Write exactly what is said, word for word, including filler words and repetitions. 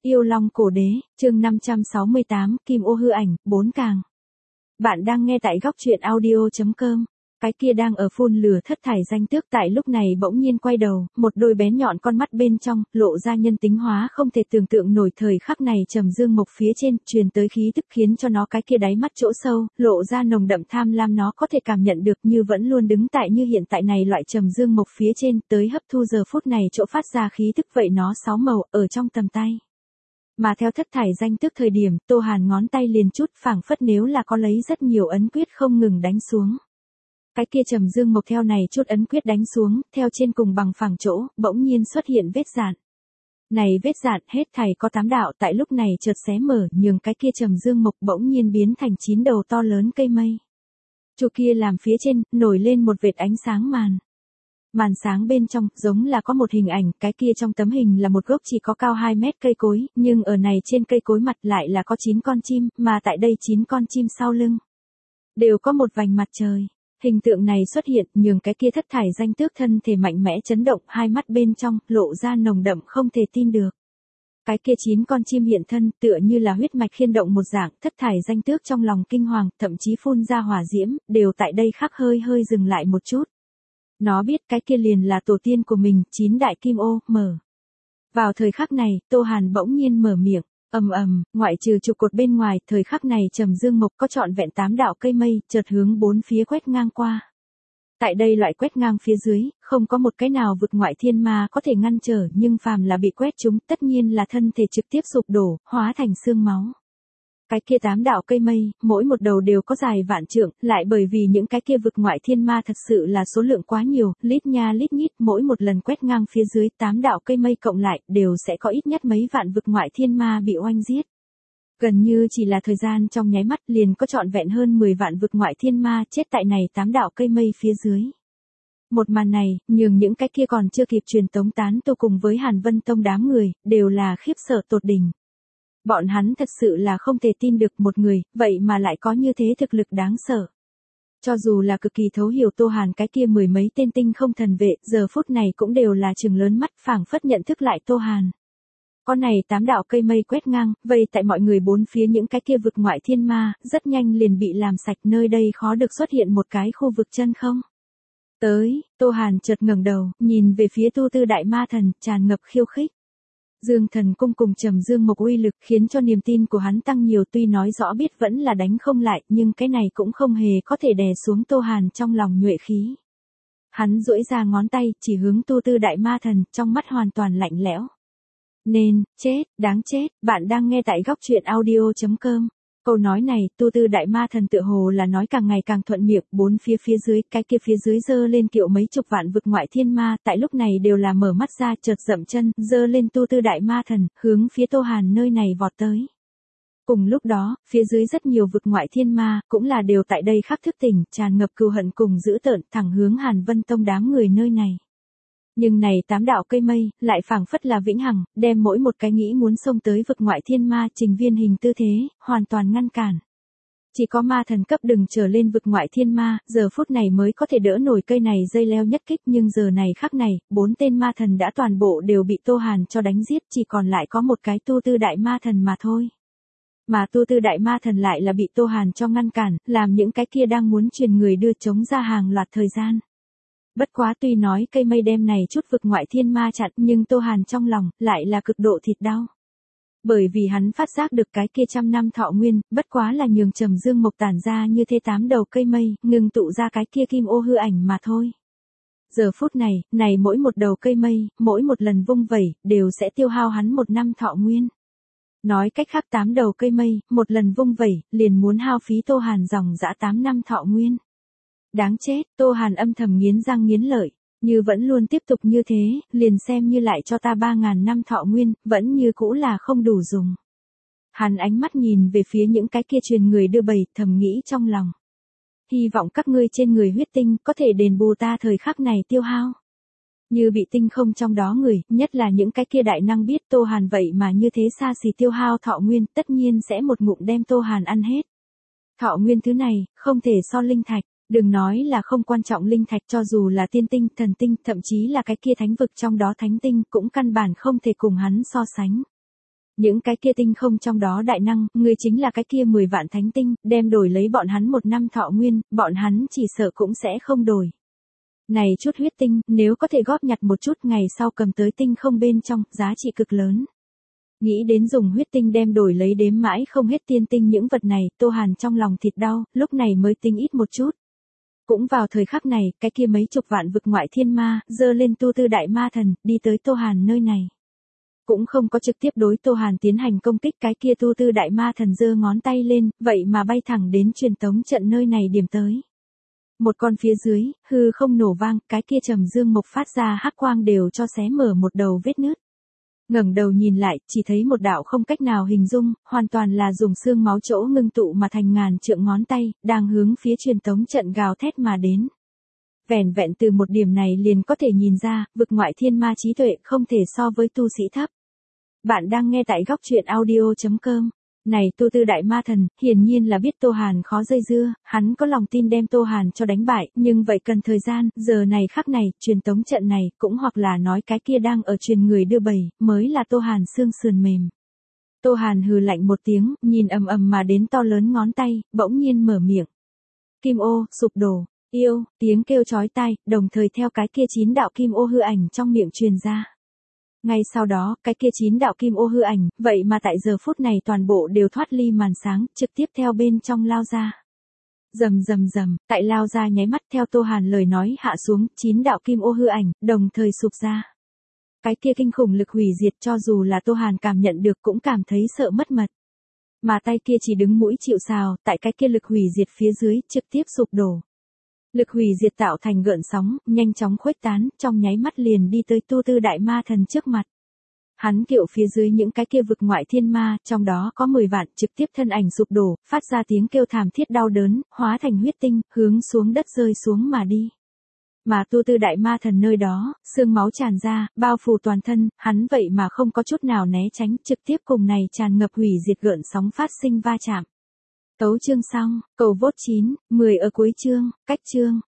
Yêu Long Cổ Đế, chương năm trăm sáu mươi tám, Kim Ô hư ảnh, bốn càng. Bạn đang nghe tại góc truyện audio chấm com. Cái kia đang ở phun lửa thất thải danh tước tại lúc này bỗng nhiên quay đầu, một đôi bén nhọn con mắt bên trong, lộ ra nhân tính hóa không thể tưởng tượng nổi. Thời khắc này trầm dương mộc phía trên, truyền tới khí tức khiến cho nó cái kia đáy mắt chỗ sâu, lộ ra nồng đậm tham lam. Nó có thể cảm nhận được như vẫn luôn đứng tại như hiện tại này loại trầm dương mộc phía trên, tới hấp thu giờ phút này chỗ phát ra khí tức vậy nó sáu màu, ở trong tầm tay. Mà theo thất thải danh tước thời điểm, Tô Hàn ngón tay liền chút phảng phất nếu là có lấy rất nhiều ấn quyết không ngừng đánh xuống. Cái kia trầm dương mộc theo này chút ấn quyết đánh xuống, theo trên cùng bằng phẳng chỗ, bỗng nhiên xuất hiện vết dạn. Này vết dạn hết thảy có tám đạo tại lúc này chợt xé mở, nhường cái kia trầm dương mộc bỗng nhiên biến thành chín đầu to lớn cây mây. Chu kia làm phía trên, nổi lên một vệt ánh sáng màn. Màn sáng bên trong, giống là có một hình ảnh, cái kia trong tấm hình là một gốc chỉ có cao hai mét cây cối, nhưng ở này trên cây cối mặt lại là có chín con chim, mà tại đây chín con chim sau lưng đều có một vành mặt trời. Hình tượng này xuất hiện, nhường cái kia thất thải danh tước thân thể mạnh mẽ chấn động, hai mắt bên trong, lộ ra nồng đậm không thể tin được. Cái kia chín con chim hiện thân, tựa như là huyết mạch khiên động một dạng, thất thải danh tước trong lòng kinh hoàng, thậm chí phun ra hỏa diễm, đều tại đây khắc hơi hơi dừng lại một chút. Nó biết cái kia liền là tổ tiên của mình, chín đại kim ô, mở. Vào thời khắc này, Tô Hàn bỗng nhiên mở miệng, ầm ầm, ngoại trừ trụ cột bên ngoài, thời khắc này trầm dương mộc có trọn vẹn tám đạo cây mây, chợt hướng bốn phía quét ngang qua. Tại đây loại quét ngang phía dưới, không có một cái nào vực ngoại thiên ma có thể ngăn trở, nhưng phàm là bị quét chúng, tất nhiên là thân thể trực tiếp sụp đổ, hóa thành xương máu. Cái kia tám đạo cây mây, mỗi một đầu đều có dài vạn trượng, lại bởi vì những cái kia vực ngoại thiên ma thật sự là số lượng quá nhiều, lít nha lít nhít, mỗi một lần quét ngang phía dưới tám đạo cây mây cộng lại, đều sẽ có ít nhất mấy vạn vực ngoại thiên ma bị oanh giết. Gần như chỉ là thời gian trong nháy mắt liền có trọn vẹn hơn mười vạn vực ngoại thiên ma chết tại này tám đạo cây mây phía dưới. Một màn này, nhường những cái kia còn chưa kịp truyền tống tán tu cùng với Hàn Vân Tông đám người, đều là khiếp sợ tột đỉnh. Bọn hắn thật sự là không thể tin được một người, vậy mà lại có như thế thực lực đáng sợ. Cho dù là cực kỳ thấu hiểu Tô Hàn cái kia mười mấy tên tinh không thần vệ, giờ phút này cũng đều là trừng lớn mắt phảng phất nhận thức lại Tô Hàn. Con này tám đạo cây mây quét ngang, vây tại mọi người bốn phía những cái kia vực ngoại thiên ma, rất nhanh liền bị làm sạch, nơi đây khó được xuất hiện một cái khu vực chân không. Tới, Tô Hàn chợt ngẩng đầu, nhìn về phía Tu Tư Đại Ma Thần, tràn ngập khiêu khích. Dương Thần Cung cùng trầm dương mộc uy lực khiến cho niềm tin của hắn tăng nhiều, tuy nói rõ biết vẫn là đánh không lại, nhưng cái này cũng không hề có thể đè xuống Tô Hàn trong lòng nhuệ khí. Hắn duỗi ra ngón tay, chỉ hướng Tu Tư Đại Ma Thần, trong mắt hoàn toàn lạnh lẽo. Nên, chết, đáng chết, bạn đang nghe tại góc truyện audio chấm com. Câu nói này, Tu Tư Đại Ma Thần tựa hồ là nói càng ngày càng thuận miệng, bốn phía phía dưới, cái kia phía dưới dơ lên kiệu mấy chục vạn vực ngoại thiên ma, tại lúc này đều là mở mắt ra, chợt dậm chân, dơ lên Tu Tư Đại Ma Thần, hướng phía Tô Hàn nơi này vọt tới. Cùng lúc đó, phía dưới rất nhiều vực ngoại thiên ma, cũng là đều tại đây khắc thức tỉnh, tràn ngập cừu hận cùng dữ tợn, thẳng hướng Hàn Vân Tông đám người nơi này. Nhưng này tám đạo cây mây, lại phảng phất là vĩnh hằng, đem mỗi một cái nghĩ muốn xông tới vực ngoại thiên ma trình viên hình tư thế, hoàn toàn ngăn cản. Chỉ có ma thần cấp đừng trở lên vực ngoại thiên ma, giờ phút này mới có thể đỡ nổi cây này dây leo nhất kích, nhưng giờ này khắc này, bốn tên ma thần đã toàn bộ đều bị Tô Hàn cho đánh giết, chỉ còn lại có một cái Tu Tư Đại Ma Thần mà thôi. Mà Tu Tư Đại Ma Thần lại là bị Tô Hàn cho ngăn cản, làm những cái kia đang muốn truyền người đưa chống ra hàng loạt thời gian. Bất quá tuy nói cây mây đem này chút vực ngoại thiên ma chặn, nhưng Tô Hàn trong lòng, lại là cực độ thịt đau. Bởi vì hắn phát giác được cái kia trăm năm thọ nguyên, bất quá là nhường trầm dương mộc tản ra như thế tám đầu cây mây, ngừng tụ ra cái kia kim ô hư ảnh mà thôi. Giờ phút này, này mỗi một đầu cây mây, mỗi một lần vung vẩy, đều sẽ tiêu hao hắn một năm thọ nguyên. Nói cách khác tám đầu cây mây, một lần vung vẩy, liền muốn hao phí Tô Hàn dòng dã tám năm thọ nguyên. Đáng chết, Tô Hàn âm thầm nghiến răng nghiến lợi, như vẫn luôn tiếp tục như thế, liền xem như lại cho ta ba ngàn năm thọ nguyên, vẫn như cũ là không đủ dùng. Hắn ánh mắt nhìn về phía những cái kia truyền người đưa bầy, thầm nghĩ trong lòng. Hy vọng các ngươi trên người huyết tinh có thể đền bù ta thời khắc này tiêu hao. Như bị tinh không trong đó người, nhất là những cái kia đại năng biết Tô Hàn vậy mà như thế xa xỉ tiêu hao thọ nguyên, tất nhiên sẽ một ngụm đem Tô Hàn ăn hết. Thọ nguyên thứ này, không thể so linh thạch. Đừng nói là không quan trọng linh thạch, cho dù là tiên tinh, thần tinh, thậm chí là cái kia thánh vực trong đó thánh tinh, cũng căn bản không thể cùng hắn so sánh. Những cái kia tinh không trong đó đại năng, ngươi chính là cái kia mười vạn thánh tinh, đem đổi lấy bọn hắn một năm thọ nguyên, bọn hắn chỉ sợ cũng sẽ không đổi. Này chút huyết tinh, nếu có thể góp nhặt một chút ngày sau cầm tới tinh không bên trong, giá trị cực lớn. Nghĩ đến dùng huyết tinh đem đổi lấy đếm mãi không hết tiên tinh những vật này, Tô Hàn trong lòng thịt đau, lúc này mới tính ít một chút. Cũng vào thời khắc này, cái kia mấy chục vạn vực ngoại thiên ma, dơ lên tu tư đại ma thần, đi tới Tô Hàn nơi này. Cũng không có trực tiếp đối Tô Hàn tiến hành công kích, cái kia tu tư đại ma thần giơ ngón tay lên, vậy mà bay thẳng đến truyền tống trận nơi này điểm tới. Một con phía dưới, hư không nổ vang, cái kia trầm dương mộc phát ra hắc quang đều cho xé mở một đầu vết nứt. Ngẩng đầu nhìn lại, chỉ thấy một đạo không cách nào hình dung, hoàn toàn là dùng xương máu chỗ ngưng tụ mà thành ngàn trượng ngón tay, đang hướng phía truyền tống trận gào thét mà đến. Vẻn vẹn từ một điểm này liền có thể nhìn ra, vực ngoại thiên ma trí tuệ không thể so với tu sĩ thấp. Bạn đang nghe tại góc truyện audio chấm com. Này tu tư đại ma thần, hiển nhiên là biết Tô Hàn khó dây dưa, hắn có lòng tin đem Tô Hàn cho đánh bại, nhưng vậy cần thời gian, giờ này khắc này, truyền tống trận này, cũng hoặc là nói cái kia đang ở truyền người đưa bầy, mới là Tô Hàn xương sườn mềm. Tô Hàn hừ lạnh một tiếng, nhìn ầm ầm mà đến to lớn ngón tay, bỗng nhiên mở miệng. Kim ô, sụp đổ, yêu, tiếng kêu chói tai, đồng thời theo cái kia chín đạo kim ô hư ảnh trong miệng truyền ra. Ngay sau đó, cái kia chín đạo kim ô hư ảnh, vậy mà tại giờ phút này toàn bộ đều thoát ly màn sáng, trực tiếp theo bên trong lao ra. Rầm rầm rầm, tại lao ra nháy mắt theo Tô Hàn lời nói hạ xuống, chín đạo kim ô hư ảnh, đồng thời sụp ra. Cái kia kinh khủng lực hủy diệt cho dù là Tô Hàn cảm nhận được cũng cảm thấy sợ mất mật. Mà tay kia chỉ đứng mũi chịu sào, tại cái kia lực hủy diệt phía dưới, trực tiếp sụp đổ. Lực hủy diệt tạo thành gợn sóng, nhanh chóng khuếch tán, trong nháy mắt liền đi tới tu tư đại ma thần trước mặt. Hắn kiệu phía dưới những cái kia vực ngoại thiên ma, trong đó có mười vạn, trực tiếp thân ảnh sụp đổ, phát ra tiếng kêu thảm thiết đau đớn, hóa thành huyết tinh, hướng xuống đất rơi xuống mà đi. Mà tu tư đại ma thần nơi đó, xương máu tràn ra, bao phủ toàn thân, hắn vậy mà không có chút nào né tránh, trực tiếp cùng này tràn ngập hủy diệt gợn sóng phát sinh va chạm. Tấu chương xong, cầu vote chín, mười ở cuối chương, cách chương.